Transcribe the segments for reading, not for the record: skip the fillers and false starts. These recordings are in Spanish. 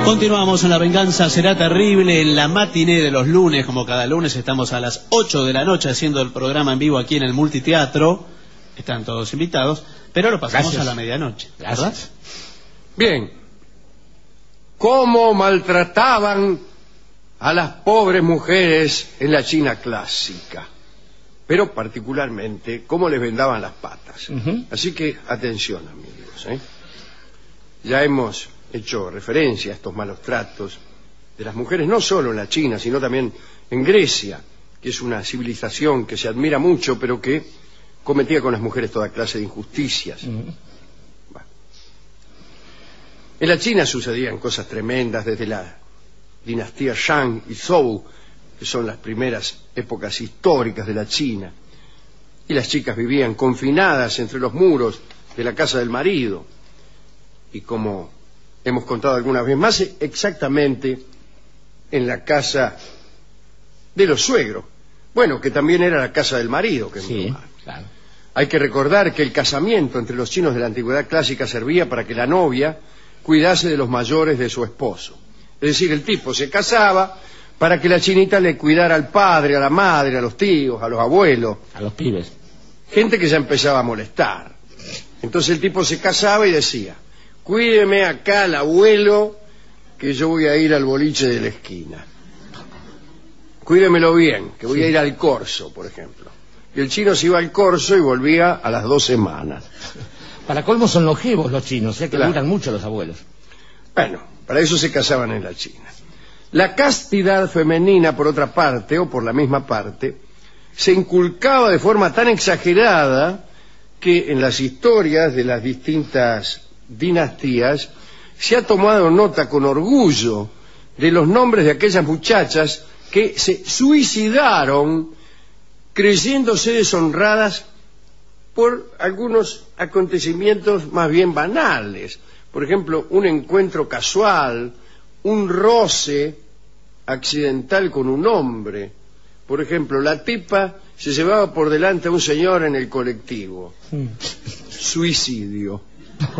Continuamos en La Venganza Será Terrible, en la matiné de los lunes, como cada lunes estamos a las 8 de la noche haciendo el programa en vivo aquí en el Multiteatro. Están todos invitados, pero lo pasamos a la medianoche, ¿verdad? Gracias. Bien. ¿Cómo maltrataban a las pobres mujeres en la China clásica? Pero particularmente, cómo les vendaban las patas. Así que, atención, amigos, ¿eh? Ya hemos hecho referencia a estos malos tratos de las mujeres, no solo en la China, sino también en Grecia, que es una civilización que se admira mucho, pero que cometía con las mujeres toda clase de injusticias. Bueno. En la China sucedían cosas tremendas desde la dinastía Shang y Zhou, que son las primeras épocas históricas de la China, y las chicas vivían confinadas entre los muros de la casa del marido, y como hemos contado alguna vez más, exactamente en la casa de los suegros, bueno, que también era la casa del marido, que sí, claro. Hay que recordar que el casamiento entre los chinos de la antigüedad clásica servía para que la novia cuidase de los mayores de su esposo. Es decir, el tipo se casaba para que la chinita le cuidara al padre, a la madre, a los tíos, a los abuelos. A los pibes. Gente que ya empezaba a molestar. Entonces el tipo se casaba y decía: cuídeme acá al abuelo, que yo voy a ir al boliche de la esquina. Cuídemelo bien, que voy a ir al corso, por ejemplo. Y el chino se iba al corso y volvía a las 2 semanas. Para colmo son longevos los chinos, que Claro. duran mucho los abuelos. Bueno, para eso se casaban en la China. La castidad femenina, por otra parte, o por la misma parte, se inculcaba de forma tan exagerada que en las historias de las distintas dinastías se ha tomado nota con orgullo de los nombres de aquellas muchachas que se suicidaron creyéndose deshonradas por algunos acontecimientos más bien banales. Por ejemplo, un encuentro casual, un roce accidental con un hombre. Por ejemplo, la tipa se llevaba por delante a un señor en el colectivo. Suicidio.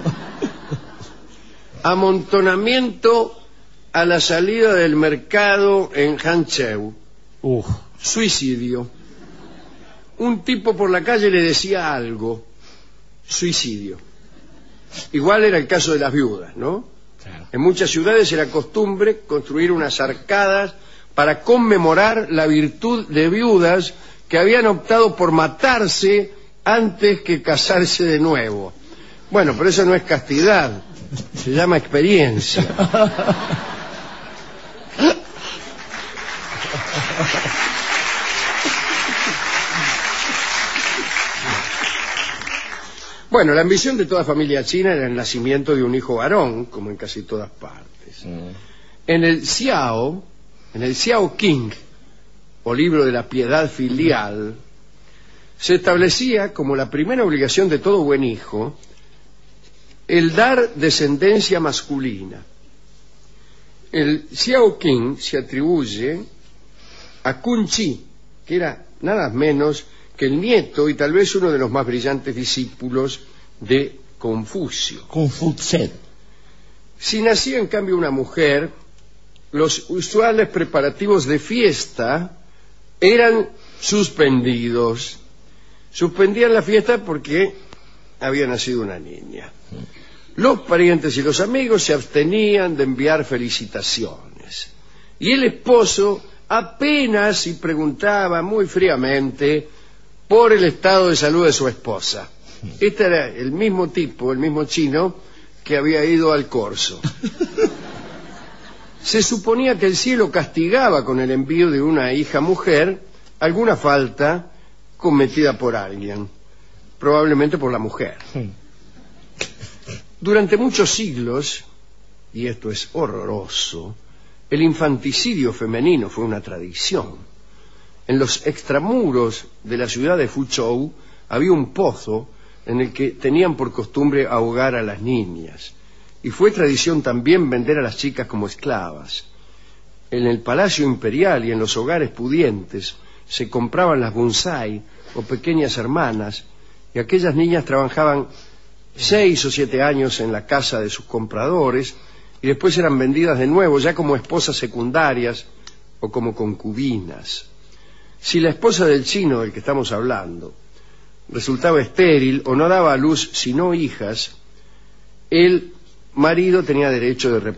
Amontonamiento a la salida del mercado en Hangzhou. Suicidio. Un tipo por la calle le decía algo. Suicidio. Igual era el caso de las viudas, ¿no? Claro. En muchas ciudades era costumbre construir unas arcadas para conmemorar la virtud de viudas que habían optado por matarse antes que casarse de nuevo. Bueno, pero eso no es castidad, se llama experiencia. Bueno, la ambición de toda familia china era el nacimiento de un hijo varón, como en casi todas partes. En el Xiao Qing, o libro de la piedad filial, se establecía como la primera obligación de todo buen hijo el dar descendencia masculina. El Xiao Qing se atribuye a Kun Chi, que era nada menos que el nieto y tal vez uno de los más brillantes discípulos de Confucio. Confucio. Si nacía en cambio una mujer, los usuales preparativos de fiesta eran suspendidos. Suspendían la fiesta porque había nacido una niña. Los parientes y los amigos se abstenían de enviar felicitaciones. Y el esposo apenas si preguntaba muy fríamente por el estado de salud de su esposa. Este era el mismo tipo, el mismo chino que había ido al corso. Se suponía que el cielo castigaba con el envío de una hija mujer alguna falta cometida por alguien, probablemente por la mujer. Durante muchos siglos, y esto es horroroso, el infanticidio femenino fue una tradición. En los extramuros de la ciudad de Fuzhou había un pozo en el que tenían por costumbre ahogar a las niñas. Y fue tradición también vender a las chicas como esclavas. En el Palacio Imperial y en los hogares pudientes se compraban las bonsai o pequeñas hermanas, y aquellas niñas trabajaban 6 o 7 años en la casa de sus compradores y después eran vendidas de nuevo, ya como esposas secundarias o como concubinas. Si la esposa del chino del que estamos hablando resultaba estéril o no daba a luz sino hijas, el marido tenía derecho de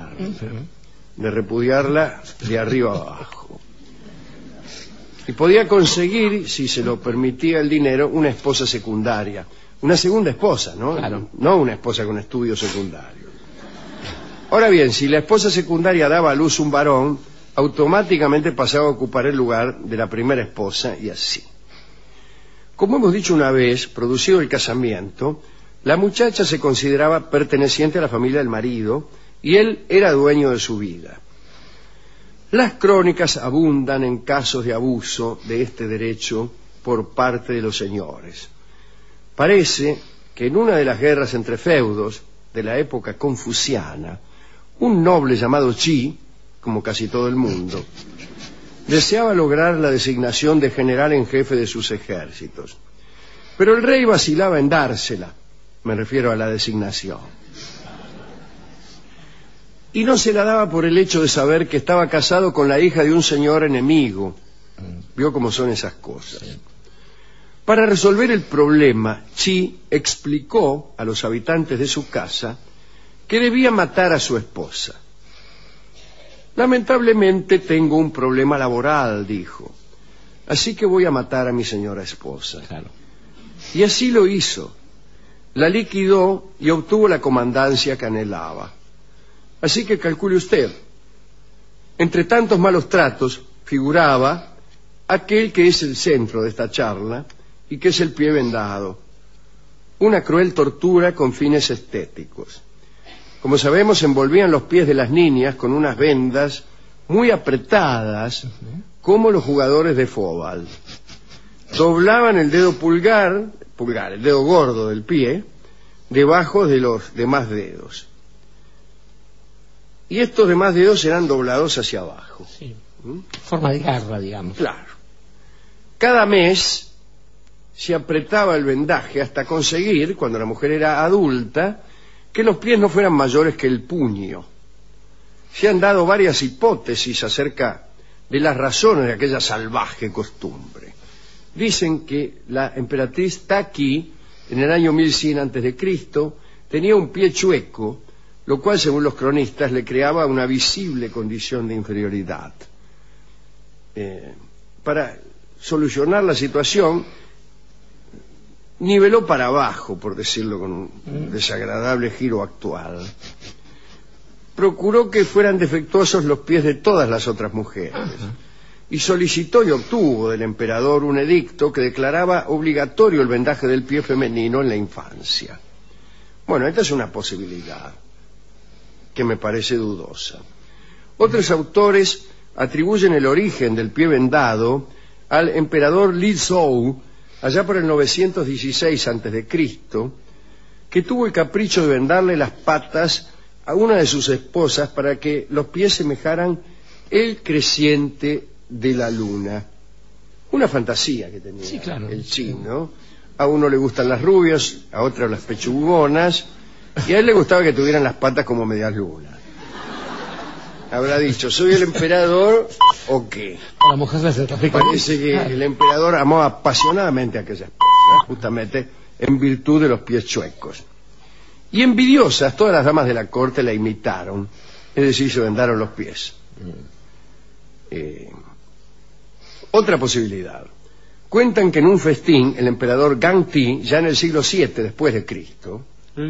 repudiarla de arriba abajo. Y podía conseguir, si se lo permitía el dinero, una esposa secundaria. Una segunda esposa, ¿no? Claro. No una esposa con estudios secundarios. Ahora bien, si la esposa secundaria daba a luz un varón, automáticamente pasaba a ocupar el lugar de la primera esposa y así. Como hemos dicho una vez, producido el casamiento, la muchacha se consideraba perteneciente a la familia del marido y él era dueño de su vida. Las crónicas abundan en casos de abuso de este derecho por parte de los señores. Parece que en una de las guerras entre feudos de la época confuciana, un noble llamado Chi, como casi todo el mundo, deseaba lograr la designación de general en jefe de sus ejércitos. Pero el rey vacilaba en dársela, me refiero a la designación. Y no se la daba por el hecho de saber que estaba casado con la hija de un señor enemigo. Vio cómo son esas cosas. Para resolver el problema, Chi explicó a los habitantes de su casa que debía matar a su esposa. Lamentablemente tengo un problema laboral, dijo, así que voy a matar a mi señora esposa. Claro. Y así lo hizo. La liquidó y obtuvo la comandancia que anhelaba. Así que calcule usted, entre tantos malos tratos figuraba aquel que es el centro de esta charla y que es el pie vendado, una cruel tortura con fines estéticos. Como sabemos, envolvían los pies de las niñas con unas vendas muy apretadas, como los jugadores de fútbol. Doblaban el dedo pulgar, el dedo gordo del pie, debajo de los demás dedos. Y estos demás dedos eran doblados hacia abajo. Sí. Forma de garra, digamos. Claro. Cada mes se apretaba el vendaje hasta conseguir, cuando la mujer era adulta, que los pies no fueran mayores que el puño. Se han dado varias hipótesis acerca de las razones de aquella salvaje costumbre. Dicen que la emperatriz Taki, en el año 1100 a.C., tenía un pie chueco, lo cual, según los cronistas, le creaba una visible condición de inferioridad. Para solucionar la situación, niveló para abajo, por decirlo con un desagradable giro actual. Procuró que fueran defectuosos los pies de todas las otras mujeres y solicitó y obtuvo del emperador un edicto que declaraba obligatorio el vendaje del pie femenino en la infancia. Bueno, esta es una posibilidad que me parece dudosa. Otros autores atribuyen el origen del pie vendado al emperador Li Zhou, allá por el 916 a.C., que tuvo el capricho de vendarle las patas a una de sus esposas para que los pies semejaran el creciente de la luna. Una fantasía que tenía, sí, claro, el chino. A uno le gustan las rubias, a otro las pechugonas, y a él le gustaba que tuvieran las patas como medias lunas. Habrá dicho, ¿soy el emperador o qué? La mujer se parece que el emperador amó apasionadamente a aquella esposa, justamente en virtud de los pies chuecos. Y envidiosas, todas las damas de la corte la imitaron, es decir, se vendaron los pies. Otra posibilidad. Cuentan que en un festín, el emperador Gang Ti, ya en el siglo VII después de Cristo,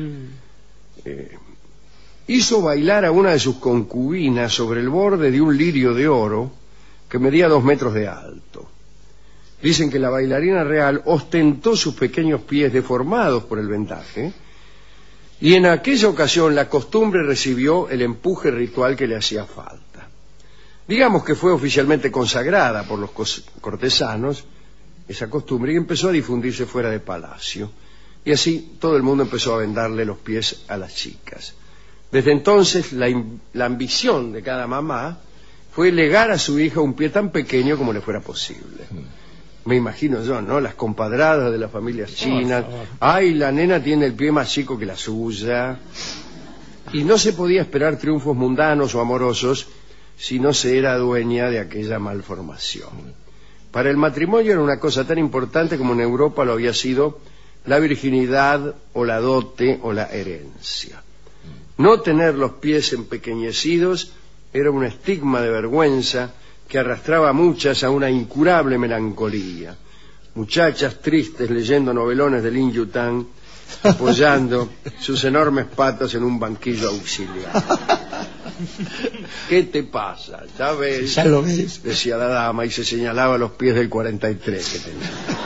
hizo bailar a una de sus concubinas sobre el borde de un lirio de oro que medía 2 metros de alto. Dicen que la bailarina real ostentó sus pequeños pies deformados por el vendaje, y en aquella ocasión la costumbre recibió el empuje ritual que le hacía falta. Digamos que fue oficialmente consagrada por los cortesanos, esa costumbre, y empezó a difundirse fuera de palacio. Y así todo el mundo empezó a vendarle los pies a las chicas. Desde entonces la ambición de cada mamá fue legar a su hija un pie tan pequeño como le fuera posible. Me imagino yo, ¿no? Las compadradas de las familias chinas. Ay, la nena tiene el pie más chico que la suya. y no se podía esperar triunfos mundanos o amorosos si no se era dueña de aquella malformación. Para el matrimonio era una cosa tan importante como en Europa lo había sido la virginidad o la dote o la herencia. No tener los pies empequeñecidos era un estigma de vergüenza que arrastraba a muchas a una incurable melancolía. Muchachas tristes leyendo novelones de Lin Yutang, apoyando sus enormes patas en un banquillo auxiliar. ¿Qué te pasa? ¿Ya ves? Ya lo ves. Decía la dama y se señalaba los pies del 43 que tenía.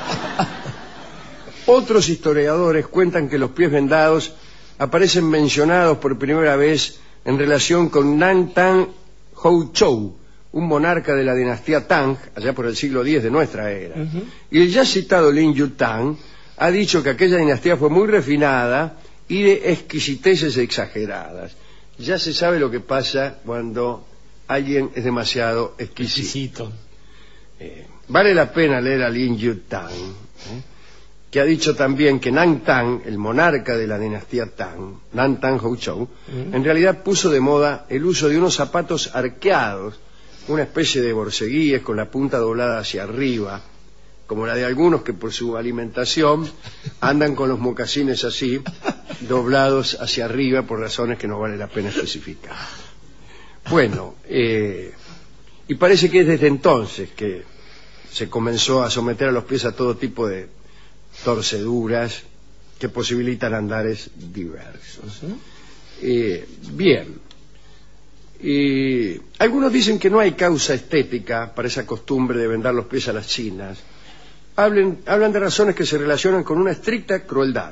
Otros historiadores cuentan que los pies vendados aparecen mencionados por primera vez en relación con Nan Tang Houchou, un monarca de la dinastía Tang, allá por el siglo X de nuestra era. Y el ya citado Lin Yutang ha dicho que aquella dinastía fue muy refinada y de exquisiteces exageradas. Ya se sabe lo que pasa cuando alguien es demasiado exquisito. Vale la pena leer a Lin Yutang, que ha dicho también que Nan Tang, el monarca de la dinastía Tang, Nan Tang Houchou, en realidad puso de moda el uso de unos zapatos arqueados, una especie de borceguíes con la punta doblada hacia arriba, como la de algunos que por su alimentación andan con los mocasines así, doblados hacia arriba por razones que no vale la pena especificar. Bueno, y parece que es desde entonces que se comenzó a someter a los pies a todo tipo de torceduras que posibilitan andares diversos. Bien. Algunos dicen que no hay causa estética para esa costumbre de vendar los pies a las chinas. Hablan de razones que se relacionan con una estricta crueldad.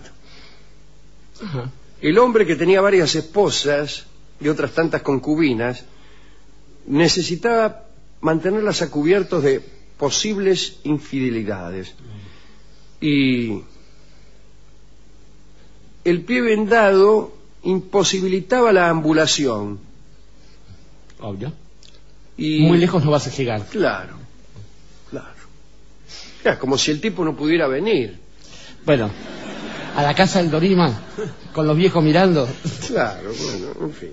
El hombre que tenía varias esposas y otras tantas concubinas necesitaba mantenerlas a cubiertos de posibles infidelidades. Y el pie vendado imposibilitaba la ambulación. Obvio. Y muy lejos no vas a llegar. Claro. Es como si el tipo no pudiera venir. Bueno, a la casa del Dorima, con los viejos mirando. Claro, bueno, en fin.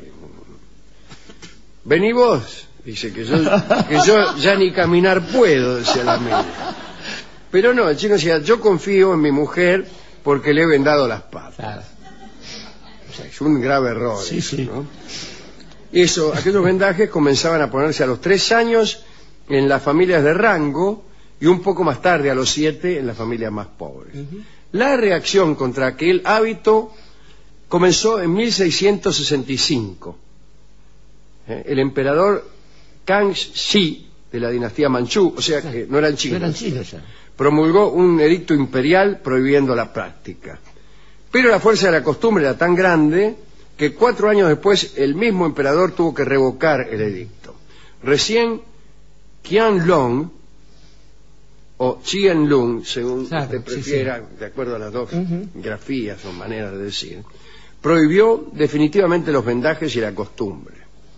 Vení vos, dice que yo ya ni caminar puedo, decía la amiga. Pero no, el chino decía, yo confío en mi mujer porque le he vendado las patas. Claro. O sea, es un grave error. Sí, eso, sí. ¿no? Aquellos vendajes comenzaban a ponerse a los 3 años en las familias de rango y un poco más tarde, a los 7, en las familias más pobres. La reacción contra aquel hábito comenzó en 1665. El emperador Kangxi, de la dinastía Manchú, o sea que no eran chinos, ya. Promulgó un edicto imperial prohibiendo la práctica. Pero la fuerza de la costumbre era tan grande que 4 años después el mismo emperador tuvo que revocar el edicto. Recién Qianlong o Qianlong, según usted prefiera, de acuerdo a las dos grafías o maneras de decir, prohibió definitivamente los vendajes y la costumbre.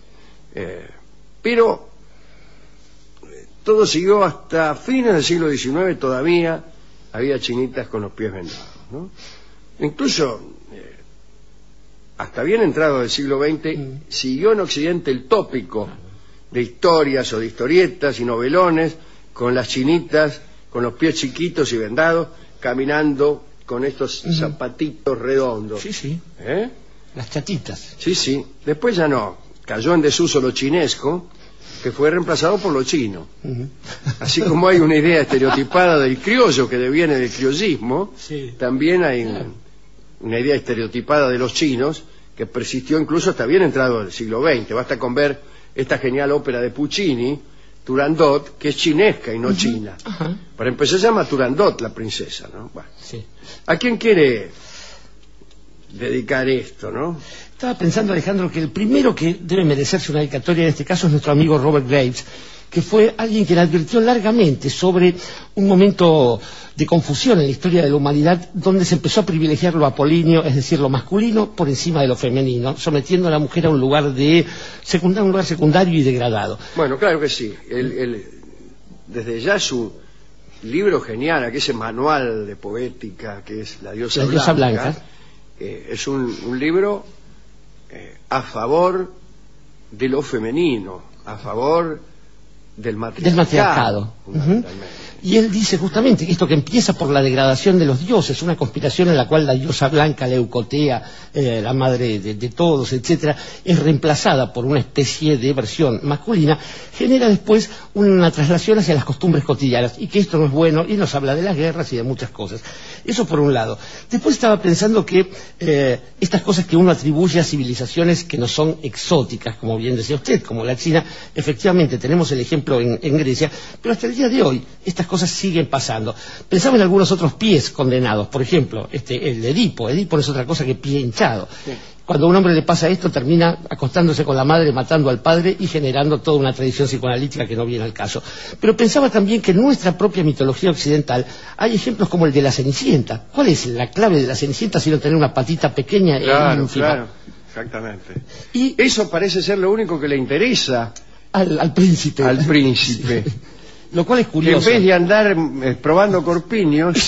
Pero todo siguió hasta fines del siglo XIX, todavía había chinitas con los pies vendados, ¿no? Incluso hasta bien entrado del siglo XX siguió en Occidente el tópico de historias o de historietas y novelones con las chinitas con los pies chiquitos y vendados caminando con estos zapatitos redondos. Sí. Las chatitas. Sí. Después ya no. Cayó en desuso lo chinesco, que fue reemplazado por lo chino. Así como hay una idea estereotipada del criollo que deviene del criollismo, también hay una idea estereotipada de los chinos que persistió incluso hasta bien entrado el siglo XX. Basta con ver esta genial ópera de Puccini, Turandot, que es chinesca y no china. Para empezar se llama Turandot la princesa, ¿no? Bueno. ¿A quién quiere dedicar esto, no? Estaba pensando, Alejandro, que el primero que debe merecerse una dedicatoria en este caso es nuestro amigo Robert Graves, que fue alguien que le advirtió largamente sobre un momento de confusión en la historia de la humanidad donde se empezó a privilegiar lo apolíneo, es decir, lo masculino por encima de lo femenino, sometiendo a la mujer a un lugar secundario y degradado. Bueno, claro que sí. Desde ya su libro genial, que ese manual de poética que es La diosa blanca, es un libro a favor de lo femenino, a favor del matriarcado. Y él dice justamente que esto que empieza por la degradación de los dioses, una conspiración en la cual la diosa blanca, Leucotea, la madre de todos, etcétera, es reemplazada por una especie de versión masculina, genera después una traslación hacia las costumbres cotidianas, y que esto no es bueno, y nos habla de las guerras y de muchas cosas. Eso por un lado. Después estaba pensando que estas cosas que uno atribuye a civilizaciones que no son exóticas, como bien decía usted, como la China, efectivamente tenemos el ejemplo en Grecia, pero hasta el día de hoy estas cosas siguen pasando. Pensaba en algunos otros pies condenados, por ejemplo, el de Edipo. Edipo no es otra cosa que pie hinchado. Sí. Cuando a un hombre le pasa esto, termina acostándose con la madre, matando al padre y generando toda una tradición psicoanalítica que no viene al caso. Pero pensaba también que en nuestra propia mitología occidental hay ejemplos como el de la Cenicienta. ¿Cuál es la clave de la Cenicienta sino tener una patita pequeña e ínfima? Claro, exactamente. Y eso parece ser lo único que le interesa al príncipe. Al príncipe. Lo cual es curioso. En vez de andar probando corpiños,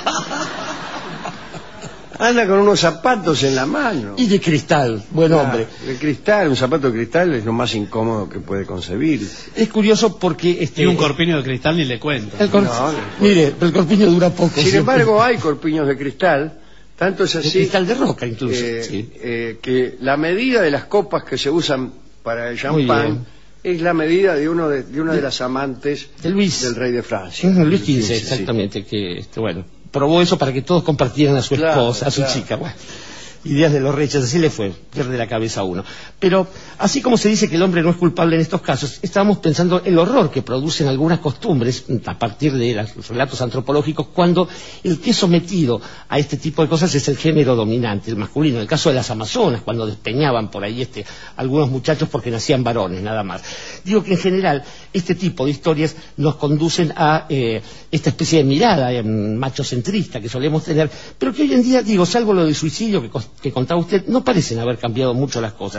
anda con unos zapatos en la mano. Y de cristal, buen hombre. De cristal, un zapato de cristal es lo más incómodo que puede concebir. Es curioso porque... Y un corpiño de cristal ni le cuento. Mire, el corpiño dura poco. Sin embargo, hay corpiños de cristal, tanto es así... De cristal de roca, incluso. Que la medida de las copas que se usan para el champán es la medida de una de las amantes del rey de Francia. Luis XV, exactamente, sí. Que bueno, probó eso para que todos compartieran a su esposa, a su chica. Bueno, ideas de los reyes, así le fue, pierde la cabeza uno. Pero así como se dice que el hombre no es culpable en estos casos, estábamos pensando el horror que producen algunas costumbres a partir de los relatos antropológicos cuando el que es sometido a este tipo de cosas es el género dominante, el masculino. En el caso de las amazonas, cuando despeñaban por ahí algunos muchachos porque nacían varones, nada más. Digo que en general este tipo de historias nos conducen a esta especie de mirada machocentrista que solemos tener, pero que hoy en día, salvo lo del suicidio que contaba usted, no parecen haber cambiado mucho las cosas.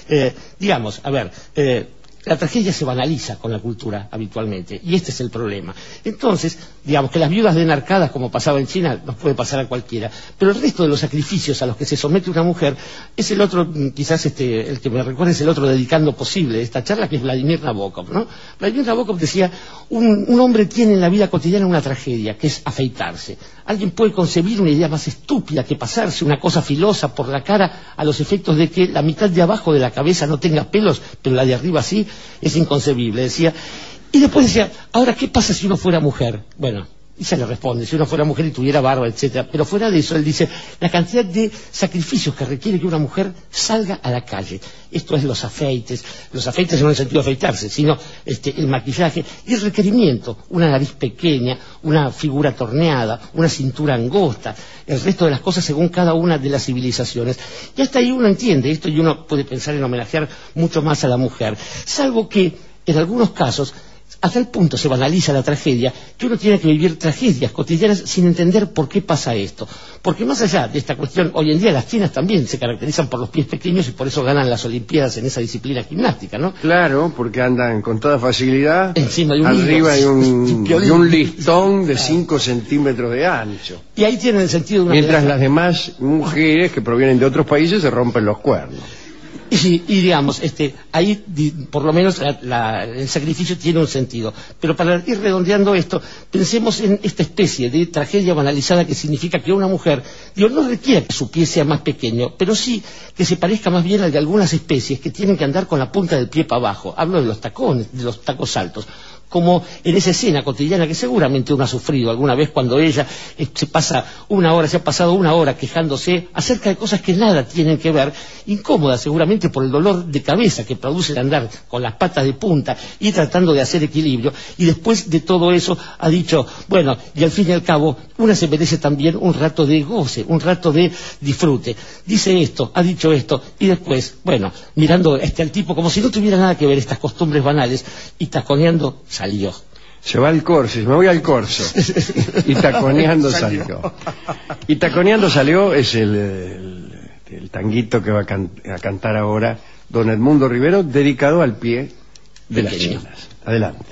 La tragedia se banaliza con la cultura habitualmente, y este es el problema. Entonces, que las viudas den arcadas, como pasaba en China, nos puede pasar a cualquiera, pero el resto de los sacrificios a los que se somete una mujer es el otro, quizás el que me recuerda es el otro dedicando posible de esta charla, que es Vladimir Nabokov, ¿no? Vladimir Nabokov decía, un hombre tiene en la vida cotidiana una tragedia, que es afeitarse. Alguien puede concebir una idea más estúpida que pasarse una cosa filosa por la cara a los efectos de que la mitad de abajo de la cabeza no tenga pelos, pero la de arriba sí. Es inconcebible, decía. Y después decía, ahora, ¿qué pasa si uno fuera mujer? Bueno, y se le responde, si uno fuera mujer y tuviera barba, etcétera. Pero fuera de eso, él dice, la cantidad de sacrificios que requiere que una mujer salga a la calle. Esto es los afeites no en el sentido de afeitarse, sino el maquillaje y el requerimiento, una nariz pequeña, una figura torneada, una cintura angosta, el resto de las cosas según cada una de las civilizaciones. Y hasta ahí uno entiende esto y uno puede pensar en homenajear mucho más a la mujer, salvo que en algunos casos a tal punto se banaliza la tragedia que uno tiene que vivir tragedias cotidianas sin entender por qué pasa esto. Porque más allá de esta cuestión, hoy en día las chinas también se caracterizan por los pies pequeños y por eso ganan las Olimpiadas en esa disciplina gimnástica, ¿no? Claro, porque andan con toda facilidad encima de arriba de un listón de 5 centímetros de ancho. Y ahí tienen el sentido de una mientras las demás mujeres que provienen de otros países se rompen los cuernos. Y ahí por lo menos el sacrificio tiene un sentido. Pero para ir redondeando esto, pensemos en esta especie de tragedia banalizada que significa que una mujer, no requiere que su pie sea más pequeño, pero sí que se parezca más bien al de algunas especies que tienen que andar con la punta del pie para abajo. Hablo de los tacones, de los tacos altos. Como en esa escena cotidiana que seguramente uno ha sufrido alguna vez cuando ella se ha pasado una hora quejándose acerca de cosas que nada tienen que ver, incómoda seguramente por el dolor de cabeza que produce el andar con las patas de punta y tratando de hacer equilibrio, y después de todo eso ha dicho, bueno, y al fin y al cabo una se merece también un rato de goce, un rato de disfrute. Dice esto, ha dicho esto, y después, bueno, mirando al tipo como si no tuviera nada que ver estas costumbres banales, y taconeando salió. Se va al corso, me voy al corso. Y taconeando salió. Y taconeando salió es el tanguito que va a cantar ahora don Edmundo Rivero, dedicado al pie de las chinas. Adelante.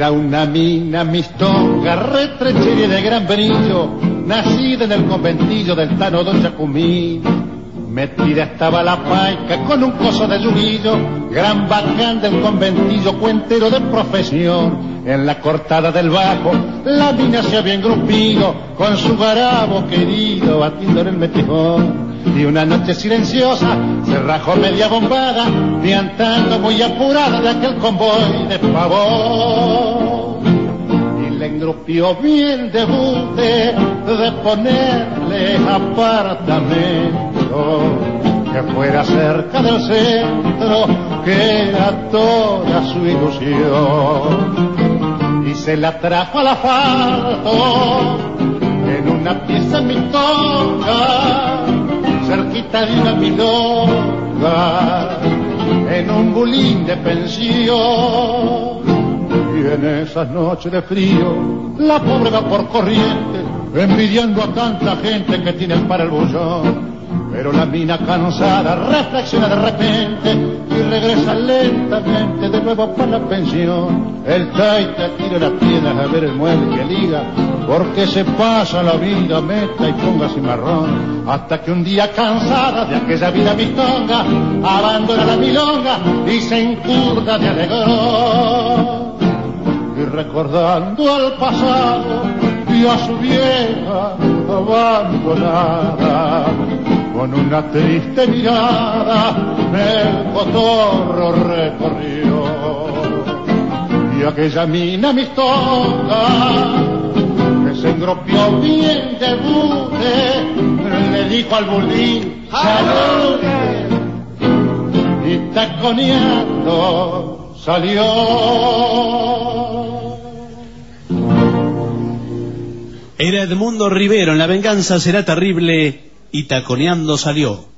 Era una mina mistonga, retrechera y de gran brillo, nacida en el conventillo del Tano Don Chacumí. Metida estaba la paica con un coso de yuguillo, gran bacán del conventillo, cuentero de profesión. En la cortada del bajo, la mina se había engrupido, con su garabo querido, batiendo en el metejón. Y una noche silenciosa, se rajó media bombada, piantando muy apurada de aquel convoy de pavón. Y le engrupió bien de bute de ponerle apartamento que fuera cerca del centro, que era toda su ilusión. Y se la trajo al asfalto en una pieza mistonga, cerquita de una milonga, en un bulín de pensión. Y en esas noches de frío, la pobre va por corriente, envidiando a tanta gente que tiene para el bullón. Pero la mina cansada reflexiona de repente y regresa lentamente de nuevo para la pensión. El taita tira las piedras a ver el mueble que liga, porque se pasa la vida meta y ponga cimarrón. Hasta que un día cansada de aquella vida mistonga, abandona la milonga y se encurda de alegrón. Y recordando al pasado y a su vieja abandonada, con una triste mirada el cotorro recorrió. Y aquella mina mistonga que se engropió bien de bute, le dijo al bulín ¡salud! Y taconeando salió. Era Edmundo Rivero en La venganza será terrible, y taconeando salió.